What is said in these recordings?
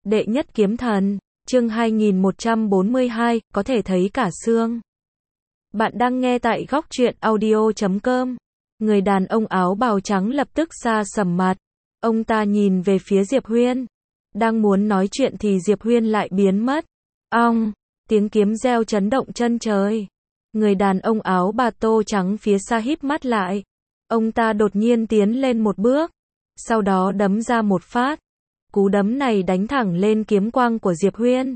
Đệ nhất kiếm thần, chương 2142, có thể thấy cả xương. Bạn đang nghe tại góc truyện audio.com. Người đàn ông áo bào trắng lập tức sa sầm mặt. Ông ta nhìn về phía Diệp Huyên. Đang muốn nói chuyện thì Diệp Huyên lại biến mất. Ong, tiếng kiếm reo chấn động chân trời. Người đàn ông áo bà tô trắng phía xa híp mắt lại. Ông ta đột nhiên tiến lên một bước. Sau đó đấm ra một phát. Cú đấm này đánh thẳng lên kiếm quang của Diệp Huyên.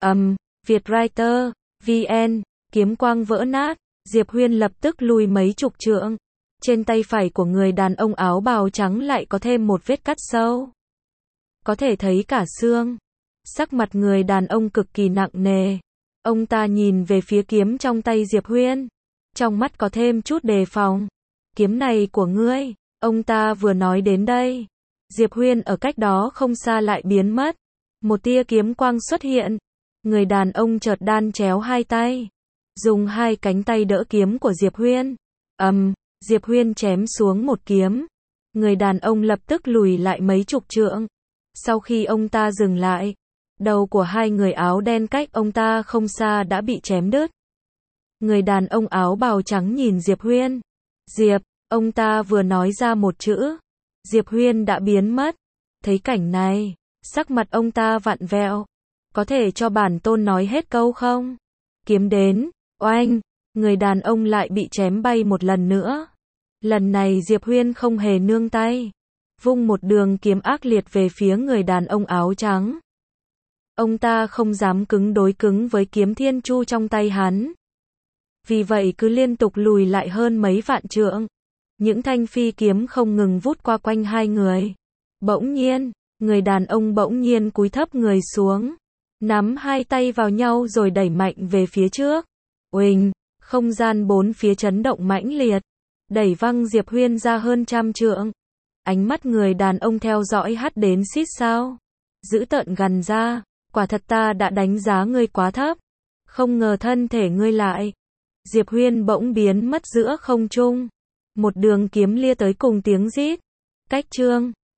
Vietwriter, VN, kiếm quang vỡ nát. Diệp Huyên lập tức lùi mấy chục trượng. Trên tay phải của người đàn ông áo bào trắng lại có thêm một vết cắt sâu. Có thể thấy cả xương. Sắc mặt người đàn ông cực kỳ nặng nề. Ông ta nhìn về phía kiếm trong tay Diệp Huyên. Trong mắt có thêm chút đề phòng. Kiếm này của ngươi. Ông ta vừa nói đến đây. Diệp Huyên ở cách đó không xa lại biến mất. Một tia kiếm quang xuất hiện. Người đàn ông chợt đan chéo hai tay. Dùng hai cánh tay đỡ kiếm của Diệp Huyên. Diệp Huyên chém xuống một kiếm. Người đàn ông lập tức lùi lại mấy chục trượng. Sau khi ông ta dừng lại, đầu của hai người áo đen cách ông ta không xa đã bị chém đứt. Người đàn ông áo bào trắng nhìn Diệp Huyên. Diệp, ông ta vừa nói ra một chữ. Diệp Huyên đã biến mất. Thấy cảnh này, sắc mặt ông ta vặn vẹo. Có thể cho bản tôn nói hết câu không? Kiếm đến, oanh, người đàn ông lại bị chém bay một lần nữa. Lần này Diệp Huyên không hề nương tay. Vung một đường kiếm ác liệt về phía người đàn ông áo trắng. Ông ta không dám đối cứng với kiếm thiên chu trong tay hắn. Vì vậy cứ liên tục lùi lại hơn mấy vạn trượng. Những thanh phi kiếm không ngừng vút qua quanh hai người. Bỗng nhiên, người đàn ông bỗng nhiên cúi thấp người xuống. Nắm hai tay vào nhau rồi đẩy mạnh về phía trước. Uỳnh, không gian bốn phía chấn động mãnh liệt. Đẩy văng Diệp Huyên ra hơn trăm trượng. Ánh mắt người đàn ông theo dõi hắt đến xít sao. Dữ tợn gằn ra, quả thật ta đã đánh giá ngươi quá thấp. Không ngờ thân thể ngươi lại. Diệp Huyên bỗng biến mất giữa không trung. Một đường kiếm lia tới cùng tiếng rít. Cách chương